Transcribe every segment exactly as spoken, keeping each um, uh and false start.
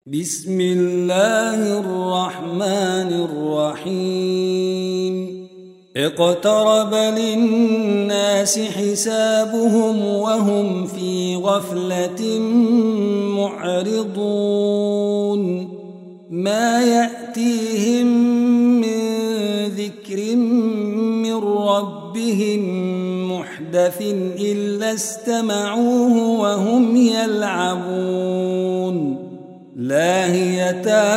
بسم الله الرحمن الرحيم اقترب للناس حسابهم وهم في غفلة معرضون ما يأتيهم من ذكر من ربهم محدث إلا استمعوه وهم يلعبون لاهية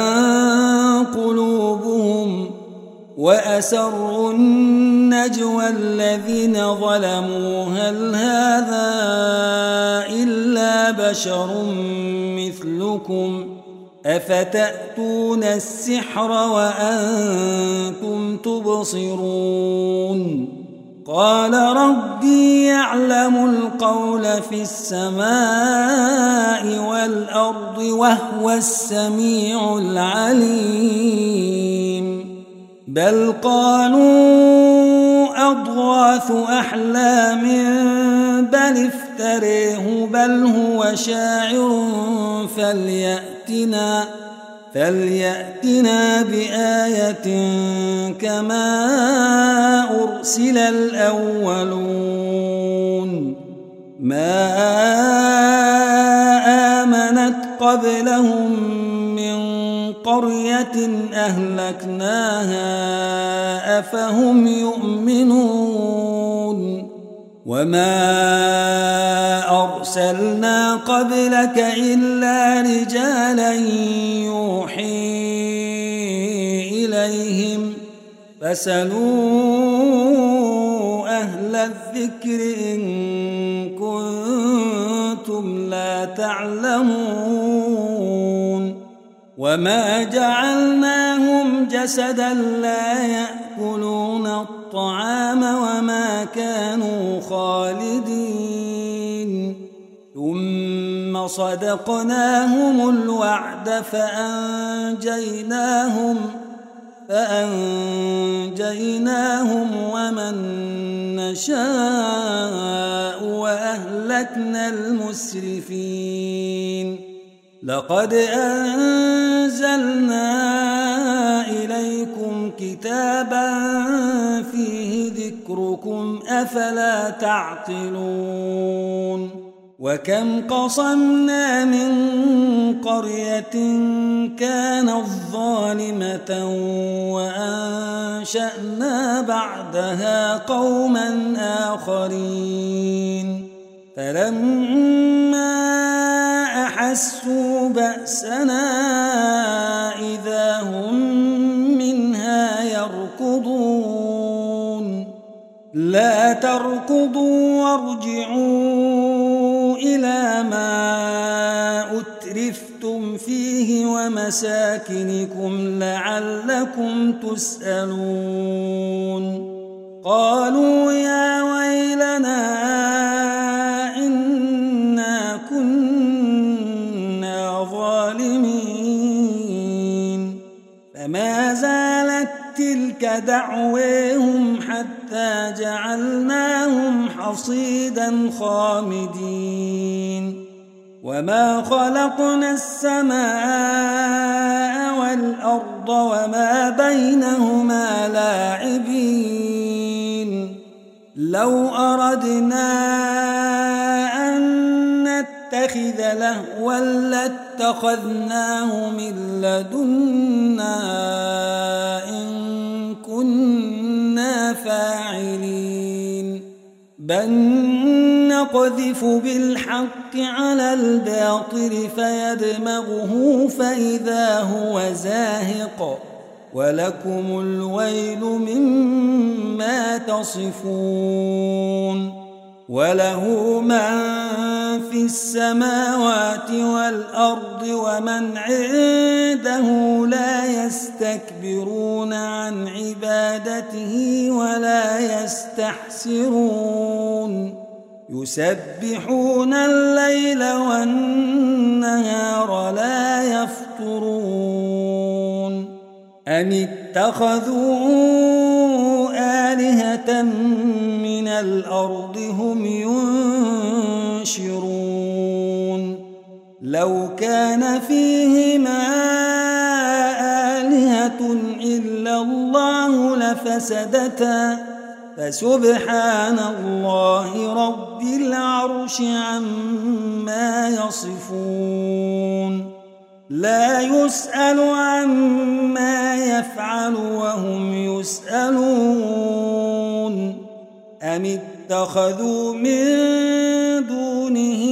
قلوبهم وأسروا النجوى الذين ظلموا هل هذا إلا بشر مثلكم أفتأتون السحر وأنتم تبصرون قال ربي يعلم القول في السماء والأرض وهو السميع العليم بل قالوا أضغاث أحلام بل افتريه بل هو شاعر فليأتنا فليأتنا بآية كما أرسل الأولون ما آمنت قبلهم من قرية أهلكناها أفهم يؤمنون وما أرسلنا قبلك إلا رجالا يوحي إليهم فاسألوا أهل الذكر إن كنتم لا تعلمون وما جعلناهم جسدا لا يأكلون الطعام وما كانوا خالدين ثم صدقناهم الوعد فأنجيناهم فأنجيناهم ومن نشاء وأهلكنا المسرفين لقد أنزلنا إليكم كتابا فيه ذكركم أفلا تعقلون وكم قصمنا من قرية كانت ظالمة وأنشأنا بعدها قوما آخرين فلما أحسوا بأسنا إذا هم منها يركضون لا تركضوا وارجعوا إلى ما أترفتم فيه ومساكنكم لعلكم تسألون قالوا يا ويلنا إنا كنا ظالمين فما زالت تلك دعويهم حتى جعلناهم حصيدا خامدين وما خلقنا السماء والأرض وما بينهما لاعبين لو أردنا أن نتخذ لهوا لاتخذناه من لدنا إن كنا فاعلين بل نقذف بالحق على الباطل فيدمغه فإذا هو زاهق ولكم الويل مما تصفون وله من في السماوات والأرض ومن عنده لا يستكبرون عن عبادته ولا يستحسرون يسبحون الليل والنهار لا يفترون أم اتخذوا آلهة من الأرض هم ينشرون لو كان فيهما فسدتا فسبحان الله رب العرش عما يصفون لا يسأل عما يفعل وهم يسألون أم اتخذوا من دونه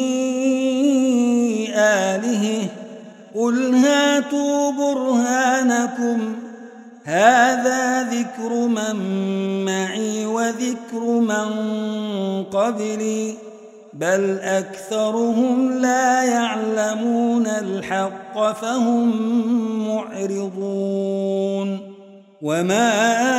آلهة قل هاتوا برهانكم هذا ذكر من معي وذكر من قبلي بل أكثرهم لا يعلمون الحق فهم معرضون وما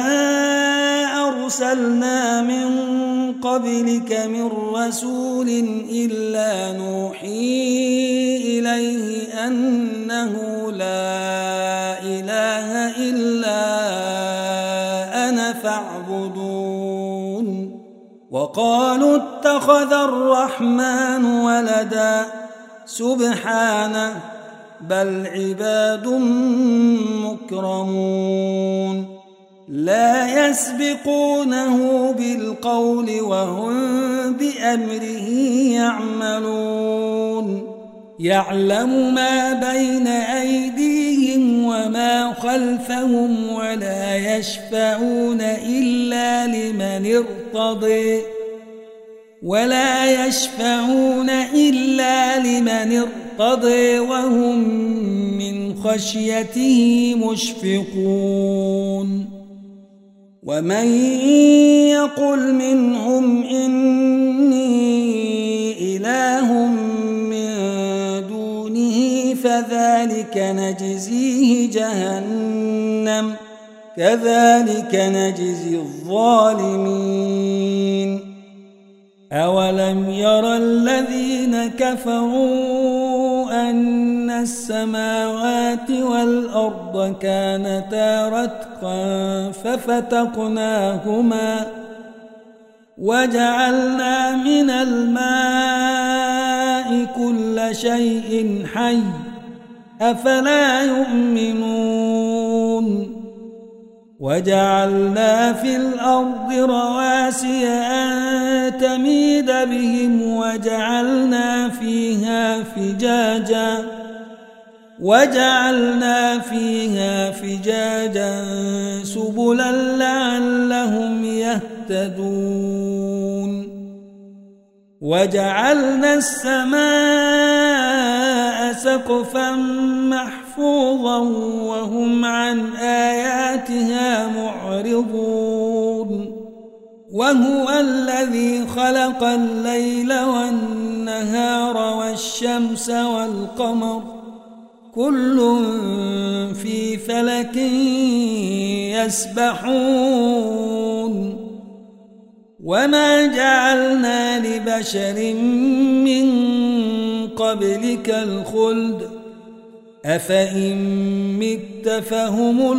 أرسلنا من قبلك من رسول إلا نوحي إليه أنه لا إله إلا أنا فاعبدون وقالوا اتخذ الرحمن ولدا سبحانه بل عباد مكرمون لا يسبقونه بالقول وهم بأمره يعملون يعلم ما بين أيديهم وما خلفهم ولا يشفعون إلا لمن ارتضي ولا يشفعون إلا لمن ارتضي وهم من خشيته مشفقون ومن يقل منهم إني إله من دونه فذلك نجزيه جهنم كذلك نجزي الظالمين أولم يرى الذين كفروا أن السماوات والأرض كانتا رتقا ففتقناهما وجعلنا من الماء كل شيء حي أفلا يؤمنون وجعلنا في الأرض رواسي أن تميد بهم وجعلنا فيها فجاجا وجعلنا فيها فجاجا سبلا لعلهم يهتدون وجعلنا السماء سقفا محفوظا وهم عن آياتها معرضون وهو الذي خلق الليل والنهار والشمس والقمر كل في فلك يسبحون وما جعلنا لبشر من قبلك الخلد أفإن مت فهم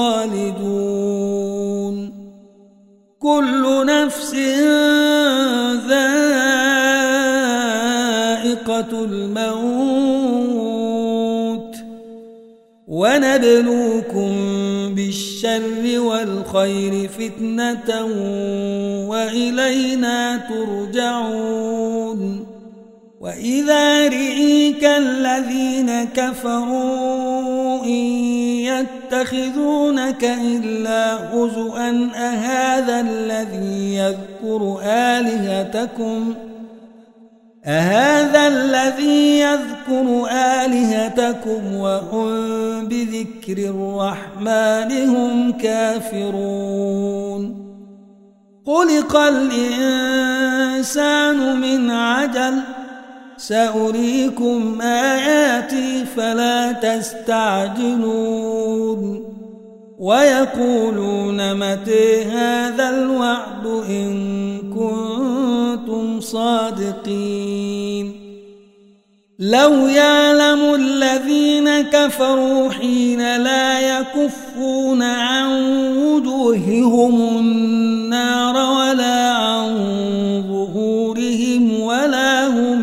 الخالدون كل نفس ذائقة الموت ونبلوكم بالشر والخير فتنة وإلينا ترجعون وإذا رئيك الذين كفروا إن يتخذونك إلا هزؤا أهذا الذي يذكر آلهتكم أهذا الذي يذكر آلهتكم وهم بذكر الرحمن هم كافرون خلق الإنسان من عجل سأريكم آياتي فلا تستعجلون ويقولون متى هذا الوعد إن كنتم صادقين لو يعلم الذين كفروا حين لا يكفون عن وجوههم النار ولا عن ظهورهم ولا هم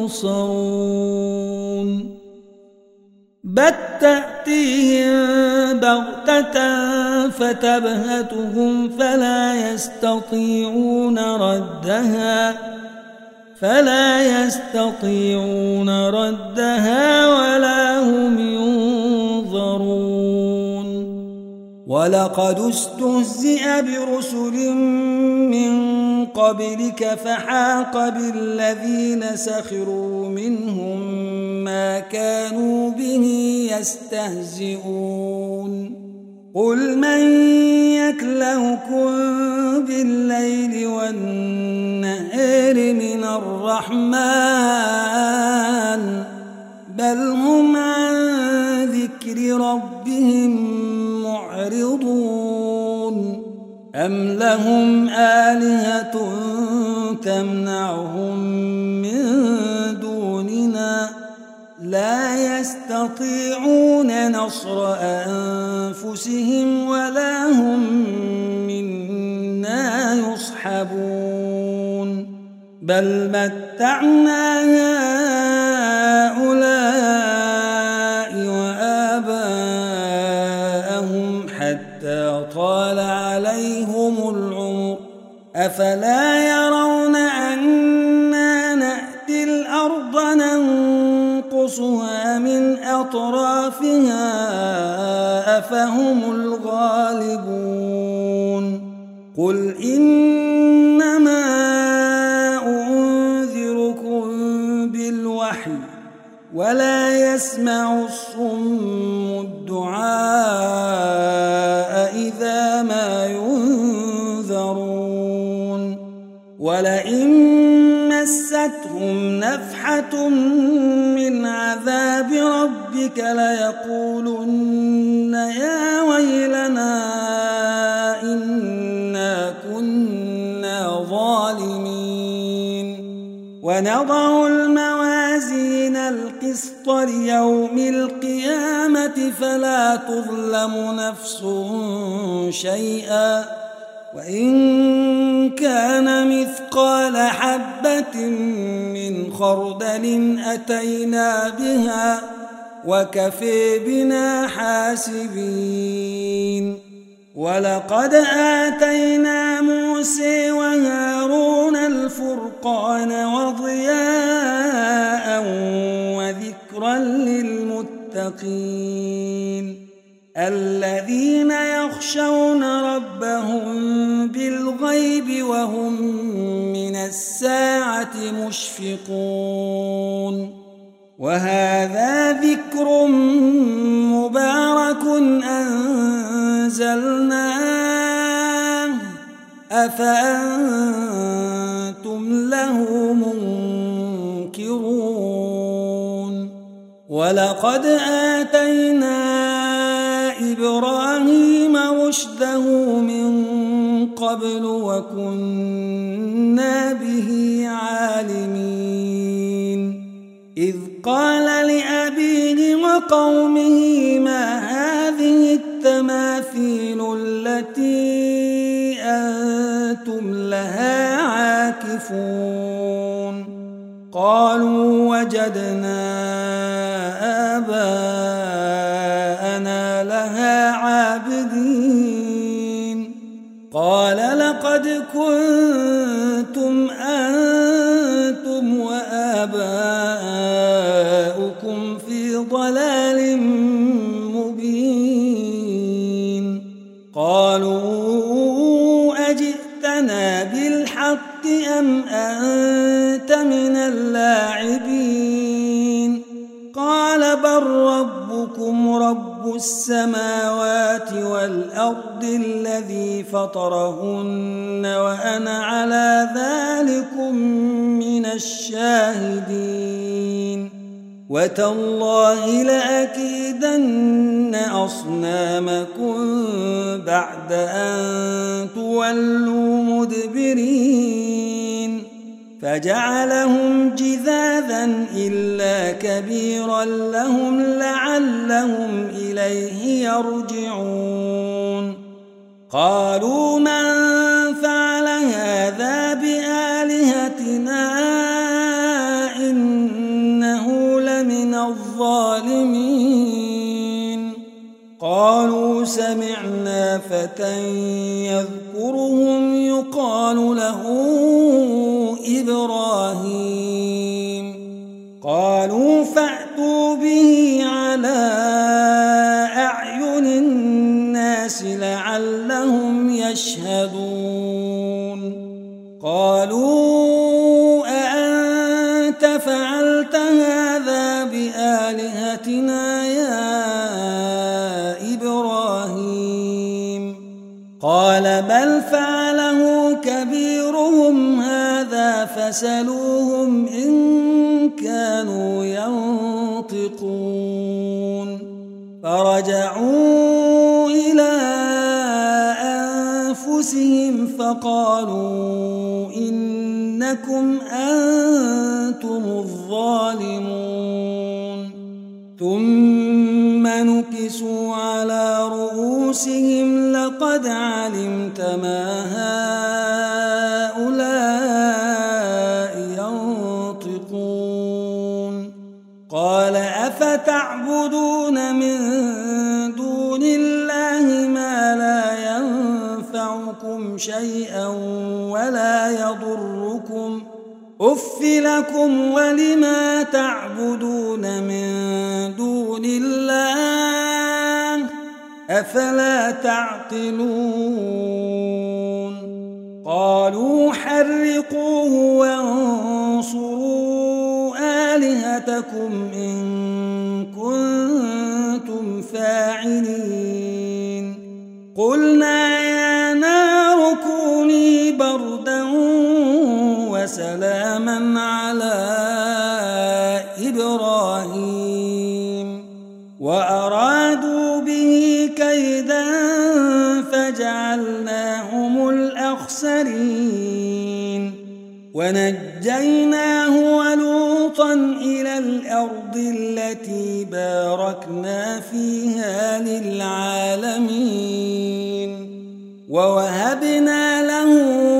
ينصرون بل تأتيهم بغتة فتبهتهم فلا يستطيعون ردها فلا يستطيعون ردها ولا هم ينظرون. ولقد استهزئ برسل من قبلك فحاق بالذين سخروا منهم ما كانوا به يستهزئون. قل من يكلؤكم بالليل والنهار من الرحمن بل هم عن ذكر ربهم معرضون. أم لهم آلهة تمنعهم من دوننا لا يستطيعون نصر أنفسهم ولا هم منا يصحبون. بل متعنا هؤلاء وآباءهم حتى طال عليهم العمر أفلا يرون أنا نأتي الأرض ننقصها من أطرافها أفهم الغالبون. قل إنما أنذركم بالوحي ولا يسمع الصم الدعاء إذا ما ينذرون. ولئن مستهم نفحة من عذاب ربك ليقولن يا ويلنا إنا كنا ظالمين. ونضع الموازين القسط ليوم القيامة فلا تظلم نفس شيئا وإن كان مثقال حبة من خردل أتينا بها وكفى بنا حاسبين. ولقد آتينا موسى وهارون الفرقان وضياء وذكرا للمتقين الذين يخشون ربهم بالغيب وهم من الساعة مشفقون. وهذا ذكر مبارك أنزلناه أفأنتم له منكرون. ولقد آتينا إبراهيم رشده من قبل وكنا به عالمين. إذ قال لأبيه وقومه ما هذه التماثيل التي أنتم لها عاكفون. قالوا وجدنا آباءنا لها عابدين. قال لقد كنتم أنتم وآباؤكم في ضلال مبين. قالوا أجئتنا بالحق أم أنت من اللاعبين. قال بل ربكم رب السماوات والأرض الذي فطرهن وأنا على ذلكم من الشاهدين. وتالله لأكيدن أصنامكم بعد أن تولوا مدبرين. فجعلهم جذاذا إلا كبيرا لهم لعلهم إليه يرجعون. قالوا من فعل هذا بآلهتنا إنه لمن الظالمين. قالوا سمعنا فتى يذكرهم يقال له إبراهيم قالوا فأتوا به على أعين الناس لعلهم يشهدون قالوا أأنت فعلت هذا بآلهتنا يا إبراهيم قال بل فعله كبيرهم هذا فسلوهم إن كانوا ينطقون فرجعوا إلى أنفسهم فقالوا إنكم أنتم الظالمون ثم نكسوا على رؤوسهم لقد علمت ما هؤلاء ينطقون قال أفتعبدون من دون الله ما لا ينفعكم شيئا ولا يضركم أف لكم ولما تعبدون من دون الله أفلا تعقلون قالوا حرقوه وانصروا آلهتكم إن كنتم فاعلين قلنا يا نار كوني بردا وسلاما على إبراهيم وأرادوا به كيدا فجعلناهم الأخسرين ونجيناه ولوطا إلى الأرض التي باركنا فيها للعالمين ووهبنا له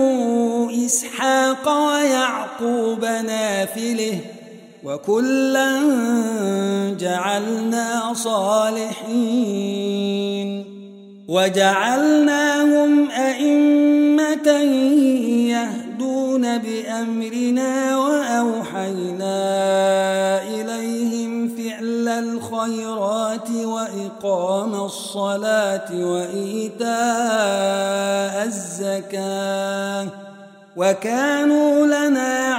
إسحاق ويعقوب نافلة وكلا جعلنا صالحين وجعلناهم أئمة يهدون بأمرنا وأوحينا إليهم فعل الخيرات وإقام الصلاة وإيتاء الزكاة وكانوا لنا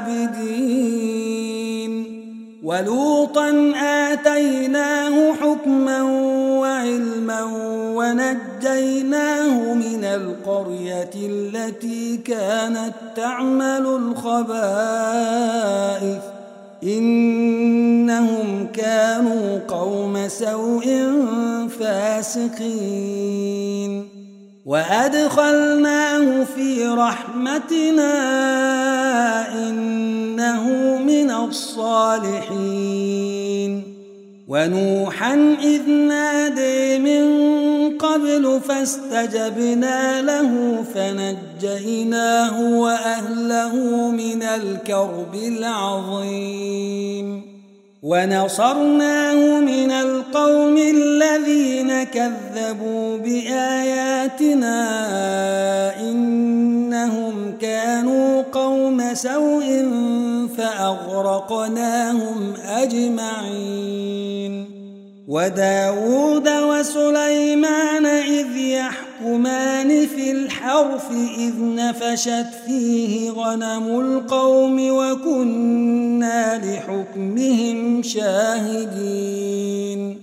عابدين ولوطا آتيناه حكما وعلما ونجيناه من القرية التي كانت تعمل الخبائث إنهم كانوا قوم سوء فاسقين وأدخلناه في رحمتنا إنه من الصالحين ونوحا إذ نادي من قبل فاستجبنا له فنجيناه وأهله من الكرب العظيم ونصرناه من القوم الذين كذبوا بآياتنا إنهم كانوا قوم سوء فأغرقناهم أجمعين وداود وسليمان إذ يحكمان في الحرث إذ نفشت فيه غنم القوم وكنا لحكمهم شاهدين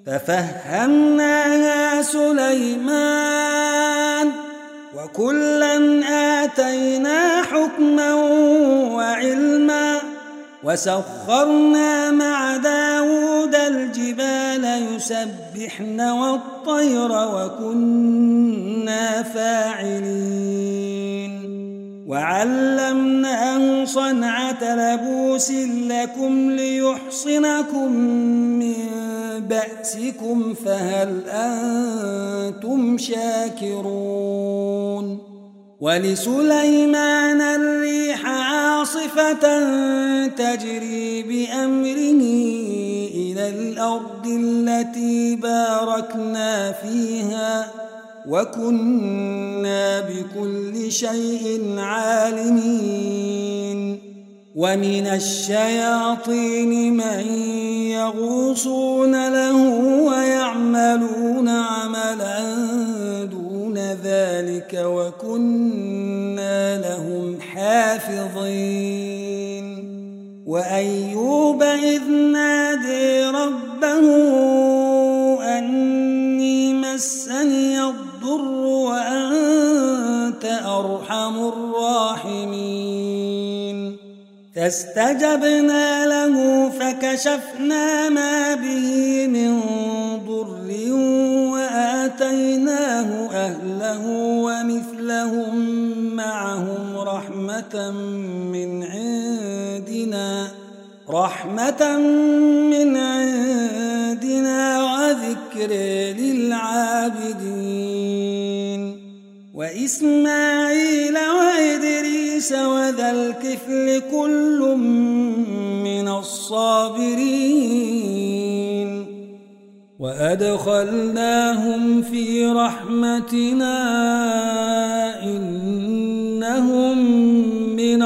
ففهمناها سليمان وكلا آتينا حكما وعلما وسخرنا مع داود الجبال يسبحن والطير وكنا فاعلين وعلمناه صنعة لبوس لكم ليحصنكم من بأسكم فهل أنتم شاكرون ولسليمان الريح عاصفة تجري بأمره إلى الأرض التي باركنا فيها وكنا بكل شيء عالمين ومن الشياطين من يغوصون له ويعملون عملا دون ذلك وكنا لهم حافظين وأيوب إذ نادي ربه أني مسني الضر وأنت أرحم الراحمين فاستجبنا له فكشفنا ما به من ضر وآتيناه أهله ومثلهم معهم رحمة من عندنا رحمة من عندنا وذكر للعابدين وإسماعيل وإدريس وذا الكفل كل من الصابرين وأدخلناهم في رحمتنا إنهم من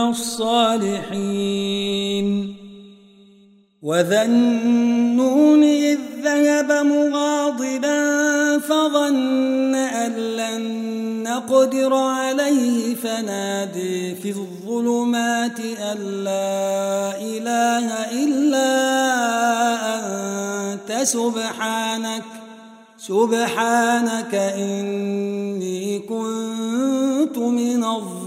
الصالحين وذا النون إذ ذهب مغاضبا فظن أن لن نقدر عليه فنادي في الظلمات أن لا إله إلا أنت سبحانك سبحانك إني كنت من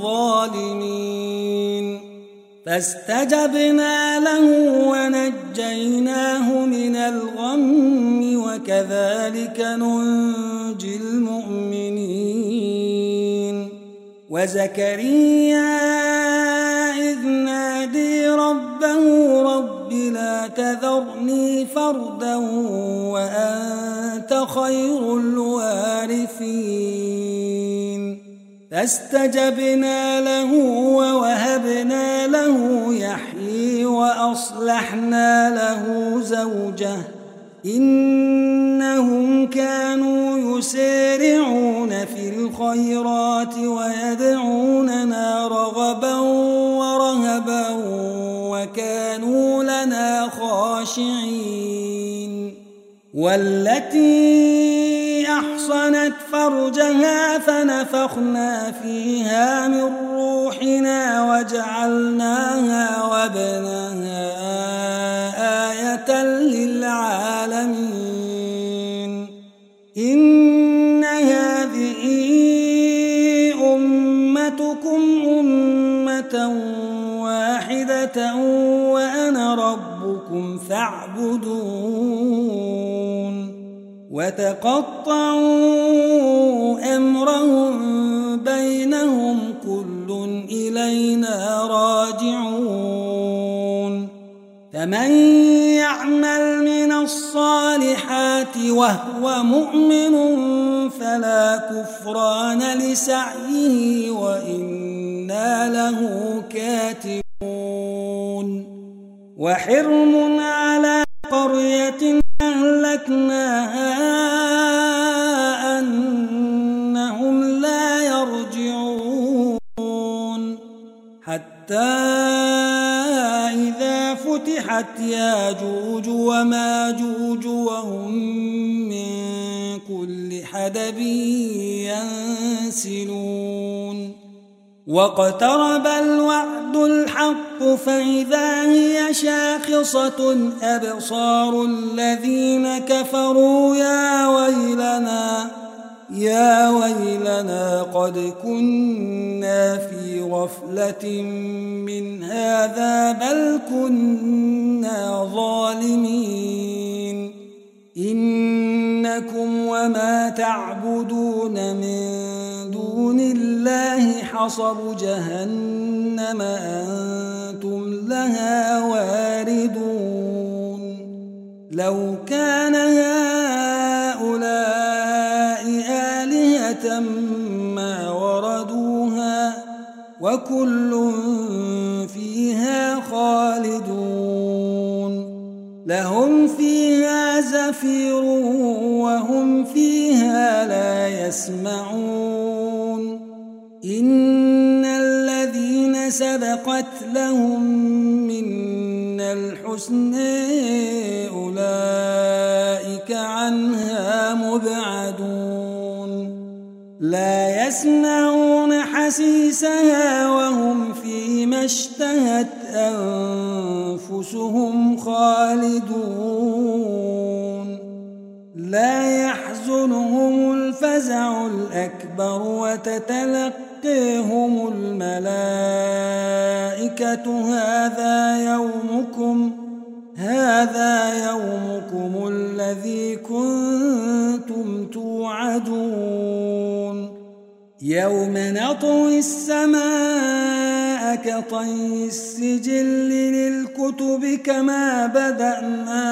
الظالمين فاستجبنا له ونجيناه من الغم وكذلك ننجي المؤمنين وزكريا إذ نادي ربه رب لا تذرني فردا وأنت خير الوارثين فاستجبنا له ووهبنا له يحيي وأصلحنا له زوجه إنهم كانوا يسارعون في الخيرات ويدعوننا رغبا ورهبا وكانوا لنا خاشعين والتي أحصنت فرجها فنفخنا فيها من روحنا وجعلناها وابنها آية للعالمين إن هذه أمتكم أمة واحدة وأنا ربكم فاعبدون وتقطعوا أمرهم بينهم كل إلينا راجعون فمن يعمل من الصالحات وهو مؤمن فلا كفران لسعيه وإنا له كاتبون وحرم على قرية أهلكناها أنهم لا يرجعون حتى إذا فتحت ياجوج وماجوج وهم من كل حدب ينسلون واقترب الوعد الحق فإذا هي شاخصة أبصار الذين كفروا يا ويلنا يا ويلنا قد كنا في غفلة من هذا بل كنا ظالمين إنكم وما تعبدون من دون الله حصب جهنم أنتم لها واردون لو كان هؤلاء آلهة ما وردوها وكل فيها خالدون لهم فيها زفير وهم فيها لا يسمعون إن الذين سبقت لهم منا الحسنى أولئك عنها مبعدون لا يسمعون حسيسها وهم فيما اشتهت أنفسهم خالدون لا يحزنهم الفزع الأكبر وتتلقيهم الملائكة هذا يومكم هذا يومكم الذي كنتم توعدون يوم نطوي السماء كطي السجل للكتب كما بدأنا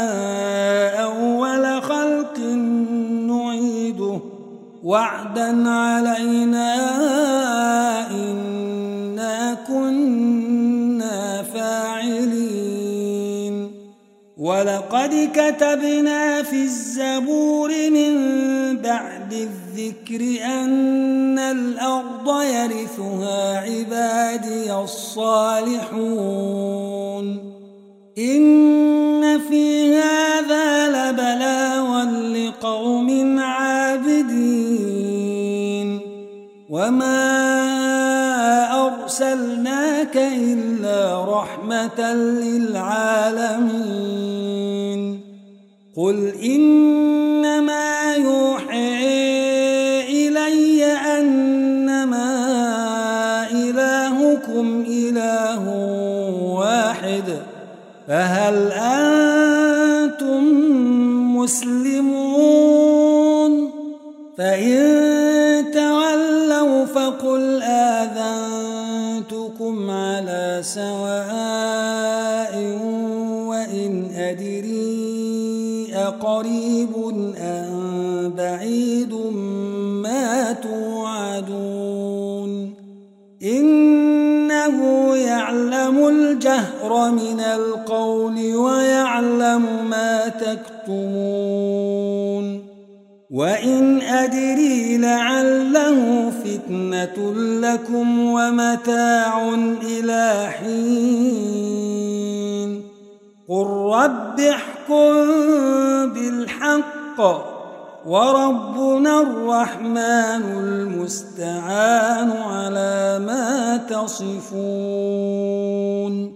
أول خلق نعيده وعدا علينا إنا كنا فاعلين ولقد كتبنا في الزبور من بعد الذكر أن الأرض يرثها عبادي الصالحون إن في هذا لبلاغا لقوم عابدين وما أرسلناك إلا رحمة للعالمين قل إنما يوحي إلي أنما إلهكم إله واحد فهل أنتم مسلمون فإن تولوا فقل آذنتكم على سواء وإن أدري أقريب أم بعيد ما توعدون إنه يعلم الجهر من القول ويعلم ما تكتمون وإن أدري لعله فتنة لكم ومتاع إلى حين قل رب احكم بالحق وربنا الرحمن المستعان على ما تصفون